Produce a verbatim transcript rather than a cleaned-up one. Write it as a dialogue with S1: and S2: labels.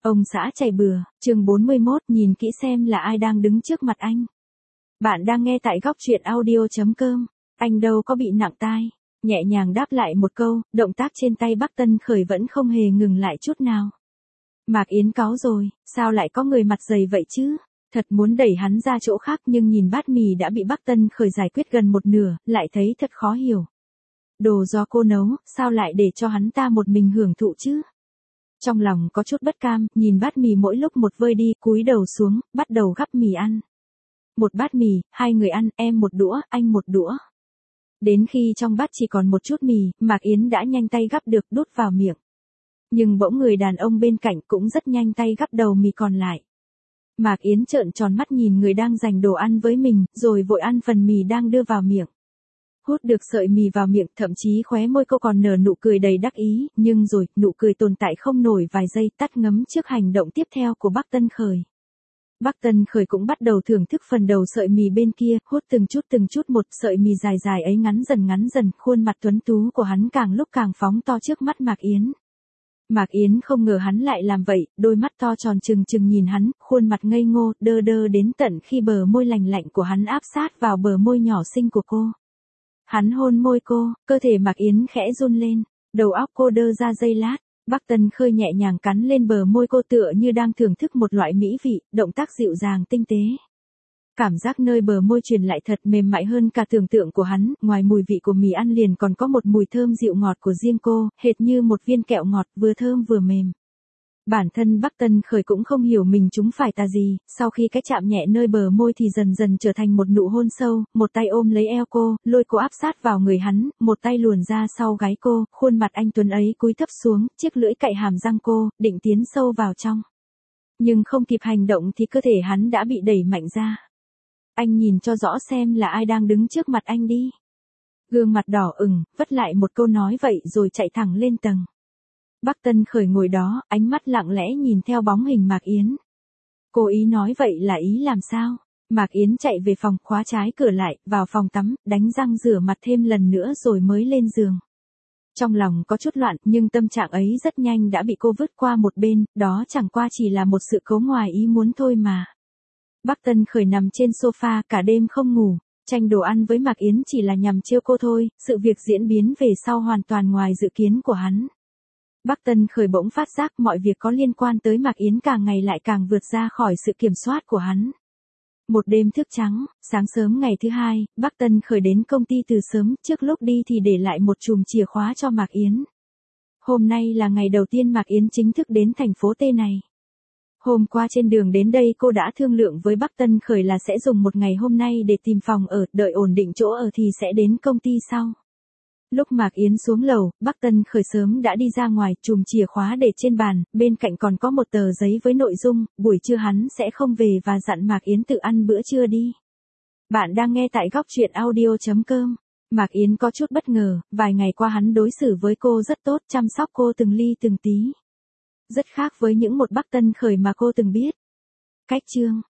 S1: Ông xã chạy bừa, chương bốn mươi mốt, nhìn kỹ xem là ai đang đứng trước mặt anh. Bạn đang nghe tại góc truyện audio chấm com. Anh đâu có bị nặng tai. Nhẹ nhàng đáp lại một câu, động tác trên tay Bắc Tân Khởi vẫn không hề ngừng lại chút nào. Mạc Yến cáu rồi, sao lại có người mặt dày vậy chứ? Thật muốn đẩy hắn ra chỗ khác nhưng nhìn bát mì đã bị Bắc Tân Khởi giải quyết gần một nửa, lại thấy thật khó hiểu. Đồ do cô nấu, sao lại để cho hắn ta một mình hưởng thụ chứ? Trong lòng có chút bất cam, nhìn bát mì mỗi lúc một vơi đi, cúi đầu xuống, bắt đầu gắp mì ăn. Một bát mì, hai người ăn, em một đũa, anh một đũa. Đến khi trong bát chỉ còn một chút mì, Mạc Yến đã nhanh tay gắp được đút vào miệng. Nhưng bỗng người đàn ông bên cạnh cũng rất nhanh tay gắp đầu mì còn lại. Mạc Yến trợn tròn mắt nhìn người đang giành đồ ăn với mình, rồi vội ăn phần mì đang đưa vào miệng. Hút được sợi mì vào miệng, thậm chí khóe môi cô còn nở nụ cười đầy đắc ý, nhưng rồi, nụ cười tồn tại không nổi vài giây, tắt ngấm trước hành động tiếp theo của Bắc Tân Khởi. Bắc Tân Khởi cũng bắt đầu thưởng thức phần đầu sợi mì bên kia, hút từng chút từng chút một, sợi mì dài dài ấy ngắn dần ngắn dần, khuôn mặt tuấn tú của hắn càng lúc càng phóng to trước mắt Mạc Yến. Mạc Yến không ngờ hắn lại làm vậy, đôi mắt to tròn trừng trừng nhìn hắn, khuôn mặt ngây ngô, đơ đơ đến tận khi bờ môi lành lạnh của hắn áp sát vào bờ môi nhỏ xinh của cô. Hắn hôn môi cô, cơ thể Mạc Yến khẽ run lên, đầu óc cô đơ ra giây lát, Bắc Tân Khởi nhẹ nhàng cắn lên bờ môi cô tựa như đang thưởng thức một loại mỹ vị, động tác dịu dàng tinh tế. Cảm giác nơi bờ môi truyền lại thật mềm mại hơn cả tưởng tượng của hắn, ngoài mùi vị của mì ăn liền còn có một mùi thơm dịu ngọt của riêng cô, hệt như một viên kẹo ngọt vừa thơm vừa mềm. Bản thân Bắc Tân Khởi cũng không hiểu mình chúng phải tà gì, sau khi cái chạm nhẹ nơi bờ môi thì dần dần trở thành một nụ hôn sâu, một tay ôm lấy eo cô, lôi cô áp sát vào người hắn, một tay luồn ra sau gáy cô, khuôn mặt anh tuấn ấy cúi thấp xuống, chiếc lưỡi cạy hàm răng cô, định tiến sâu vào trong. Nhưng không kịp hành động thì cơ thể hắn đã bị đẩy mạnh ra. Anh nhìn cho rõ xem là ai đang đứng trước mặt anh đi. Gương mặt đỏ ửng, vất lại một câu nói vậy rồi chạy thẳng lên tầng. Bắc Tân Khởi ngồi đó, ánh mắt lặng lẽ nhìn theo bóng hình Mạc Yến. Cô ý nói vậy là ý làm sao? Mạc Yến chạy về phòng, khóa trái cửa lại, vào phòng tắm, đánh răng rửa mặt thêm lần nữa rồi mới lên giường. Trong lòng có chút loạn, nhưng tâm trạng ấy rất nhanh đã bị cô vứt qua một bên, đó chẳng qua chỉ là một sự cố ngoài ý muốn thôi mà. Bắc Tân Khởi nằm trên sofa cả đêm không ngủ, tranh đồ ăn với Mạc Yến chỉ là nhằm trêu cô thôi, sự việc diễn biến về sau hoàn toàn ngoài dự kiến của hắn. Bắc Tân Khởi bỗng phát giác mọi việc có liên quan tới Mạc Yến càng ngày lại càng vượt ra khỏi sự kiểm soát của hắn. Một đêm thức trắng, sáng sớm ngày thứ hai, Bắc Tân Khởi đến công ty từ sớm, trước lúc đi thì để lại một chùm chìa khóa cho Mạc Yến. Hôm nay là ngày đầu tiên Mạc Yến chính thức đến thành phố T này. Hôm qua trên đường đến đây cô đã thương lượng với Bắc Tân Khởi là sẽ dùng một ngày hôm nay để tìm phòng ở, đợi ổn định chỗ ở thì sẽ đến công ty sau. Lúc Mạc Yến xuống lầu, Bắc Tân Khởi sớm đã đi ra ngoài, chùm chìa khóa để trên bàn, bên cạnh còn có một tờ giấy với nội dung, buổi trưa hắn sẽ không về và dặn Mạc Yến tự ăn bữa trưa đi. Bạn đang nghe tại góc truyện audio chấm com. Mạc Yến có chút bất ngờ, vài ngày qua hắn đối xử với cô rất tốt, chăm sóc cô từng ly từng tí. Rất khác với những một Bắc Tân Khởi mà cô từng biết. Cách chương,